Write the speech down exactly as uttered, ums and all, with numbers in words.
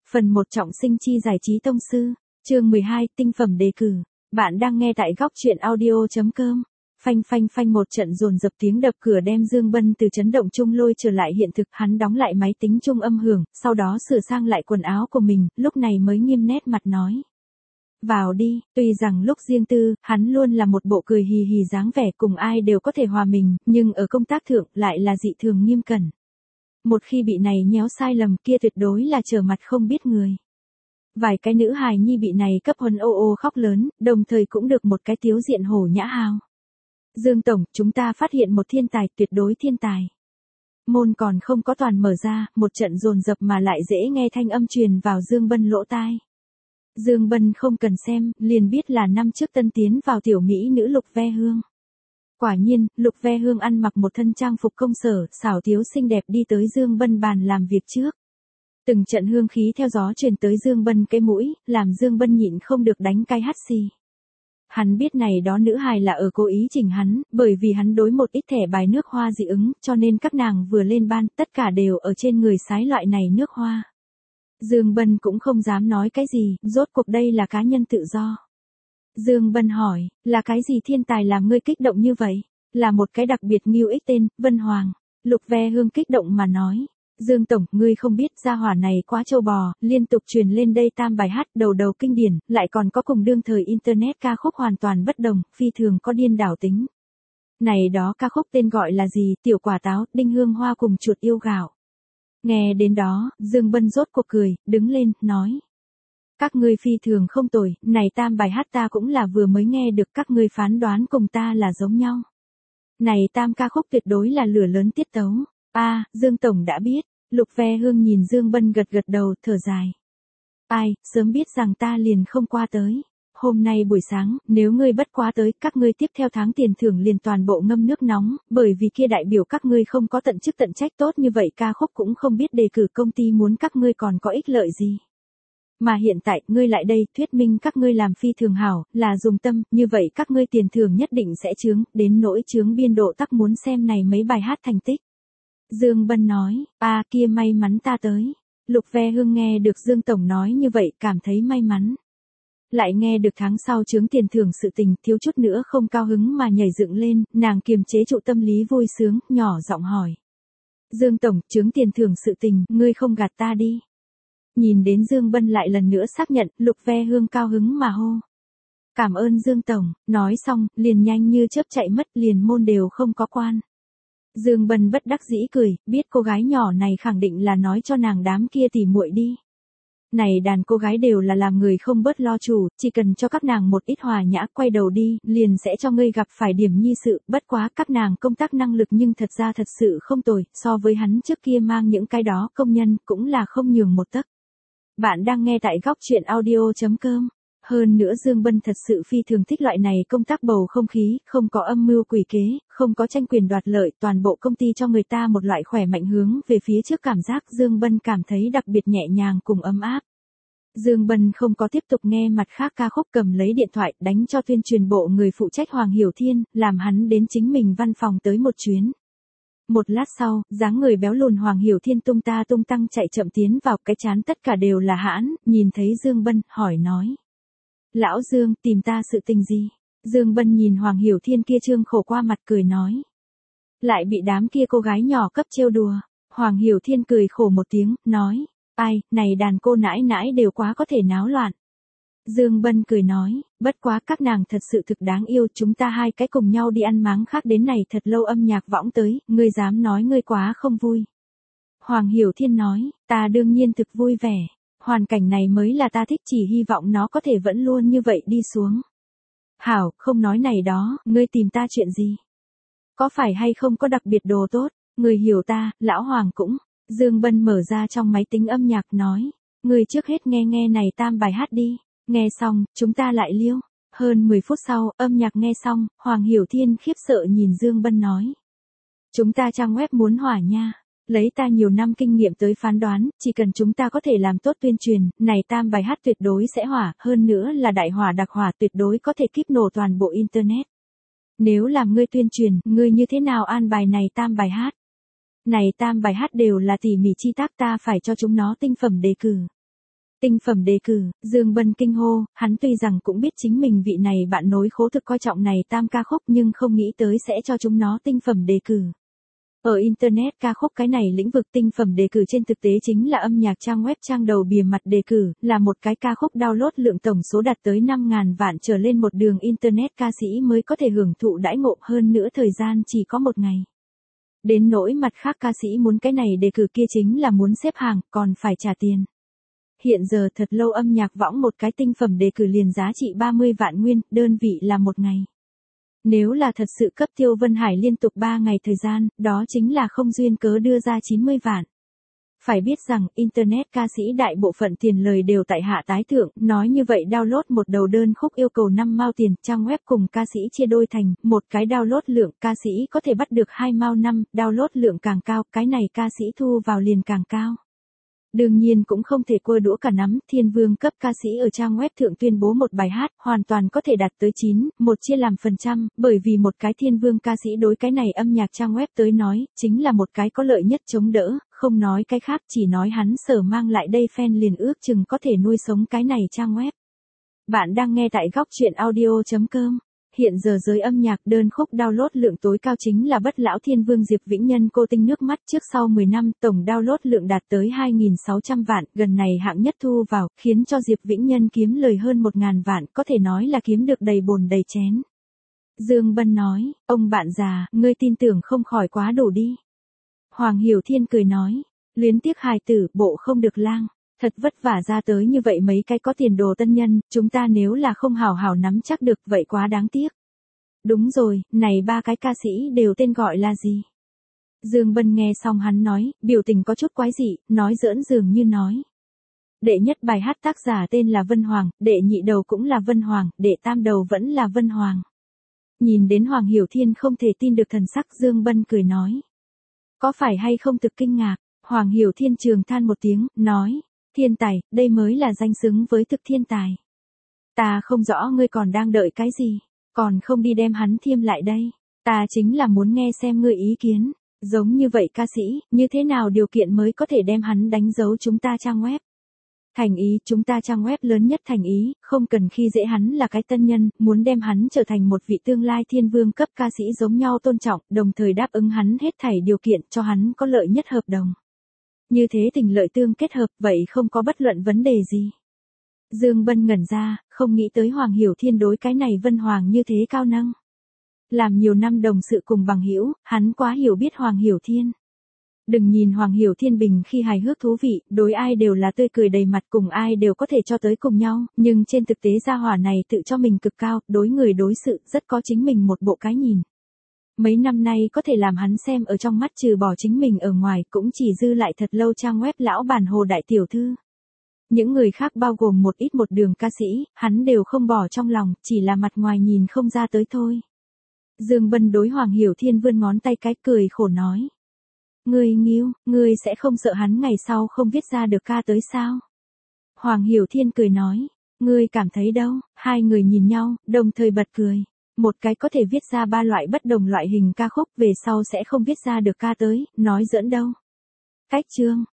Phần một trọng sinh chi giải trí tông sư, chương mười hai, tinh phẩm đề cử. Bạn đang nghe tại góc truyện audio chấm com. Phanh phanh phanh, một trận dồn dập tiếng đập cửa đem Dương Bân từ chấn động chung lôi trở lại hiện thực. Hắn đóng lại máy tính trung âm hưởng, sau đó sửa sang lại quần áo của mình, lúc này mới nghiêm nét mặt nói: vào đi. Tuy rằng lúc riêng tư, hắn luôn là một bộ cười hì hì dáng vẻ cùng ai đều có thể hòa mình, nhưng ở công tác thượng lại là dị thường nghiêm cẩn. Một khi bị này nhéo sai lầm kia tuyệt đối là trở mặt không biết người. Vài cái nữ hài nhi bị này cấp huấn ô ô khóc lớn, đồng thời cũng được một cái tiếu diện hổ nhã hào. Dương Tổng, chúng ta phát hiện một thiên tài, tuyệt đối thiên tài. Môn còn không có toàn mở ra, một trận dồn dập mà lại dễ nghe thanh âm truyền vào Dương Bân lỗ tai. Dương Bân không cần xem, liền biết là năm trước tân tiến vào tiểu mỹ nữ Lục Ve Hương. Quả nhiên, Lục Ve Hương ăn mặc một thân trang phục công sở, xảo tiếu xinh đẹp đi tới Dương Bân bàn làm việc trước. Từng trận hương khí theo gió truyền tới Dương Bân cái mũi, làm Dương Bân nhịn không được đánh cái hắt xì. Hắn biết này đó nữ hài là ở cố ý chỉnh hắn, bởi vì hắn đối một ít thẻ bài nước hoa dị ứng, cho nên các nàng vừa lên ban, tất cả đều ở trên người sái loại này nước hoa. Dương Bân cũng không dám nói cái gì, rốt cuộc đây là cá nhân tự do. Dương Bân hỏi, là cái gì thiên tài làm ngươi kích động như vậy? Là một cái đặc biệt nghiêu ích tên, Vân Hoàng. Lục Ve Hương kích động mà nói. Dương Tổng, ngươi không biết gia hỏa này quá trâu bò, liên tục truyền lên đây tam bài hát đầu đầu kinh điển, lại còn có cùng đương thời Internet ca khúc hoàn toàn bất đồng, phi thường có điên đảo tính. Này đó ca khúc tên gọi là gì? Tiểu quả táo, đinh hương hoa cùng chuột yêu gạo. Nghe đến đó, Dương Bân rốt cuộc cười, đứng lên, nói. Các ngươi phi thường không tồi, này tam bài hát ta cũng là vừa mới nghe được, các ngươi phán đoán cùng ta là giống nhau. Này tam ca khúc tuyệt đối là lửa lớn tiết tấu. A, à, Dương Tổng đã biết. Lục Ve Hương nhìn Dương Bân gật gật đầu, thở dài. Ai, sớm biết rằng ta liền không qua tới. Hôm nay buổi sáng, nếu ngươi bất quá tới, các ngươi tiếp theo tháng tiền thưởng liền toàn bộ ngâm nước nóng, bởi vì kia đại biểu các ngươi không có tận chức tận trách tốt như vậy, ca khúc cũng không biết đề cử, công ty muốn các ngươi còn có ích lợi gì. Mà hiện tại, ngươi lại đây, thuyết minh các ngươi làm phi thường hảo, là dùng tâm, như vậy các ngươi tiền thưởng nhất định sẽ chướng, đến nỗi chướng biên độ tắc muốn xem này mấy bài hát thành tích. Dương Bân nói, a à, kia may mắn ta tới. Lục Ve Hương nghe được Dương Tổng nói như vậy, cảm thấy may mắn. Lại nghe được tháng sau chướng tiền thưởng sự tình, thiếu chút nữa không cao hứng mà nhảy dựng lên, nàng kiềm chế trụ tâm lý vui sướng, nhỏ giọng hỏi. Dương Tổng, chướng tiền thưởng sự tình, ngươi không gạt ta đi. Nhìn đến Dương Bân lại lần nữa xác nhận, Lục Ve Hương cao hứng mà hô. Cảm ơn Dương Tổng, nói xong, liền nhanh như chớp chạy mất, liền môn đều không có quan. Dương Bân bất đắc dĩ cười, biết cô gái nhỏ này khẳng định là nói cho nàng đám kia tỉ muội đi. Này đàn cô gái đều là làm người không bớt lo chủ, chỉ cần cho các nàng một ít hòa nhã, quay đầu đi, liền sẽ cho ngươi gặp phải điểm nhi sự, bất quá các nàng công tác năng lực nhưng thật ra thật sự không tồi, so với hắn trước kia mang những cái đó công nhân, cũng là không nhường một tấc. Bạn đang nghe tại góc truyện audio chấm com. Hơn nữa Dương Bân thật sự phi thường thích loại này công tác bầu không khí, không có âm mưu quỷ kế, không có tranh quyền đoạt lợi, toàn bộ công ty cho người ta một loại khỏe mạnh hướng về phía trước cảm giác. Dương Bân cảm thấy đặc biệt nhẹ nhàng cùng ấm áp. Dương Bân không có tiếp tục nghe mặt khác ca khúc, cầm lấy điện thoại đánh cho tuyên truyền bộ người phụ trách Hoàng Hiểu Thiên, làm hắn đến chính mình văn phòng tới một chuyến. Một lát sau, dáng người béo lùn Hoàng Hiểu Thiên tung ta tung tăng chạy chậm tiến vào, cái chán tất cả đều là hãn, nhìn thấy Dương Bân, hỏi nói. Lão Dương, tìm ta sự tình gì? Dương Bân nhìn Hoàng Hiểu Thiên kia trương khổ qua mặt cười nói. Lại bị đám kia cô gái nhỏ cấp trêu đùa. Hoàng Hiểu Thiên cười khổ một tiếng, nói. Ai, này đàn cô nãi nãi đều quá có thể náo loạn. Dương Bân cười nói, bất quá các nàng thật sự thực đáng yêu, chúng ta hai cái cùng nhau đi ăn máng khác đến này thật lâu âm nhạc võng tới, ngươi dám nói ngươi quá không vui. Hoàng Hiểu Thiên nói, ta đương nhiên thực vui vẻ. Hoàn cảnh này mới là ta thích, chỉ hy vọng nó có thể vẫn luôn như vậy đi xuống. Hảo, không nói này đó, ngươi tìm ta chuyện gì? Có phải hay không có đặc biệt đồ tốt? Ngươi hiểu ta, lão Hoàng cũng. Dương Bân mở ra trong máy tính âm nhạc nói. Ngươi trước hết nghe nghe này tam bài hát đi. Nghe xong, chúng ta lại liêu. Hơn mười phút sau, âm nhạc nghe xong, Hoàng Hiểu Thiên khiếp sợ nhìn Dương Bân nói. Chúng ta trang web muốn hỏa nha. Lấy ta nhiều năm kinh nghiệm tới phán đoán, chỉ cần chúng ta có thể làm tốt tuyên truyền, này tam bài hát tuyệt đối sẽ hỏa, hơn nữa là đại hỏa đặc hỏa, tuyệt đối có thể kíp nổ toàn bộ Internet. Nếu làm ngươi tuyên truyền, ngươi như thế nào an bài này tam bài hát? Này tam bài hát đều là tỉ mỉ chi tác, ta phải cho chúng nó tinh phẩm đề cử. Tinh phẩm đề cử, Dương Bân kinh hô, hắn tuy rằng cũng biết chính mình vị này bạn nối khố thực coi trọng này tam ca khúc nhưng không nghĩ tới sẽ cho chúng nó tinh phẩm đề cử. Ở Internet ca khúc cái này lĩnh vực tinh phẩm đề cử trên thực tế chính là âm nhạc trang web trang đầu bìa mặt đề cử, là một cái ca khúc download lượng tổng số đạt tới năm nghìn vạn trở lên một đường Internet ca sĩ mới có thể hưởng thụ đãi ngộ, hơn nữa thời gian chỉ có một ngày. Đến nỗi mặt khác ca sĩ muốn cái này đề cử kia chính là muốn xếp hàng, còn phải trả tiền. Hiện giờ thật lâu âm nhạc võng một cái tinh phẩm đề cử liền giá trị ba mươi vạn nguyên, đơn vị là một ngày. Nếu là thật sự cấp Tiêu Vân Hải liên tục ba ngày thời gian, đó chính là không duyên cớ đưa ra chín mươi vạn. Phải biết rằng, Internet ca sĩ đại bộ phận tiền lời đều tại hạ tái thượng, nói như vậy download một đầu đơn khúc yêu cầu năm mao tiền, trang web cùng ca sĩ chia đôi thành, một cái download lượng, ca sĩ có thể bắt được hai mao năm, download lượng càng cao, cái này ca sĩ thu vào liền càng cao. Đương nhiên cũng không thể cua đũa cả nắm, thiên vương cấp ca sĩ ở trang web thượng tuyên bố một bài hát, hoàn toàn có thể đạt tới chín, một chia làm phần trăm, bởi vì một cái thiên vương ca sĩ đối cái này âm nhạc trang web tới nói, chính là một cái có lợi nhất chống đỡ, không nói cái khác, chỉ nói hắn sở mang lại đây fan liền ước chừng có thể nuôi sống cái này trang web. Bạn đang nghe tại góc truyện audio chấm com. Hiện giờ giới âm nhạc đơn khúc download lượng tối cao chính là Bất Lão Thiên Vương Diệp Vĩnh Nhân Cô Tinh Nước Mắt, trước sau mười năm tổng download lượng đạt tới hai nghìn sáu trăm vạn, gần này hạng nhất thu vào, khiến cho Diệp Vĩnh Nhân kiếm lời hơn một nghìn vạn, có thể nói là kiếm được đầy bồn đầy chén. Dương Bân nói, ông bạn già, ngươi tin tưởng không khỏi quá đủ đi. Hoàng Hiểu Thiên cười nói, luyến tiếc hài tử, bộ không được lang. Thật vất vả ra tới như vậy mấy cái có tiền đồ tân nhân, chúng ta nếu là không hào hào nắm chắc được vậy quá đáng tiếc. Đúng rồi, này ba cái ca sĩ đều tên gọi là gì? Dương Bân nghe xong hắn nói, biểu tình có chút quái dị, nói giỡn dường như nói. Đệ nhất bài hát tác giả tên là Vân Hoàng, đệ nhị đầu cũng là Vân Hoàng, đệ tam đầu vẫn là Vân Hoàng. Nhìn đến Hoàng Hiểu Thiên không thể tin được thần sắc, Dương Bân cười nói. Có phải hay không thực kinh ngạc? Hoàng Hiểu Thiên trường than một tiếng, nói. Thiên tài, đây mới là danh xứng với thực thiên tài. Ta không rõ ngươi còn đang đợi cái gì, còn không đi đem hắn thiêm lại đây. Ta chính là muốn nghe xem ngươi ý kiến, giống như vậy ca sĩ, như thế nào điều kiện mới có thể đem hắn đánh dấu chúng ta trang web. Thành ý, chúng ta trang web lớn nhất thành ý, không cần khi dễ hắn là cái tân nhân, muốn đem hắn trở thành một vị tương lai thiên vương cấp ca sĩ giống nhau tôn trọng, đồng thời đáp ứng hắn hết thảy điều kiện cho hắn có lợi nhất hợp đồng. Như thế tình lợi tương kết hợp, vậy không có bất luận vấn đề gì. Dương Bân ngẩn ra, không nghĩ tới Hoàng Hiểu Thiên đối cái này Vân Hoàng như thế cao năng. Làm nhiều năm đồng sự cùng bằng hữu, hắn quá hiểu biết Hoàng Hiểu Thiên. Đừng nhìn Hoàng Hiểu Thiên bình khi hài hước thú vị, đối ai đều là tươi cười đầy mặt, cùng ai đều có thể cho tới cùng nhau, nhưng trên thực tế gia hỏa này tự cho mình cực cao, đối người đối sự rất có chính mình một bộ cái nhìn. Mấy năm nay có thể làm hắn xem ở trong mắt trừ bỏ chính mình ở ngoài cũng chỉ dư lại thật lâu trang web lão bản Hồ Đại Tiểu Thư. Những người khác bao gồm một ít một đường ca sĩ, hắn đều không bỏ trong lòng, chỉ là mặt ngoài nhìn không ra tới thôi. Dương Bân đối Hoàng Hiểu Thiên vươn ngón tay cái cười khổ nói. Ngươi nghiêu, ngươi sẽ không sợ hắn ngày sau không viết ra được ca tới sao? Hoàng Hiểu Thiên cười nói, ngươi cảm thấy đâu? Hai người nhìn nhau, đồng thời bật cười. Một cái có thể viết ra ba loại bất đồng loại hình ca khúc về sau sẽ không viết ra được ca tới, nói giỡn đâu. Cách chương,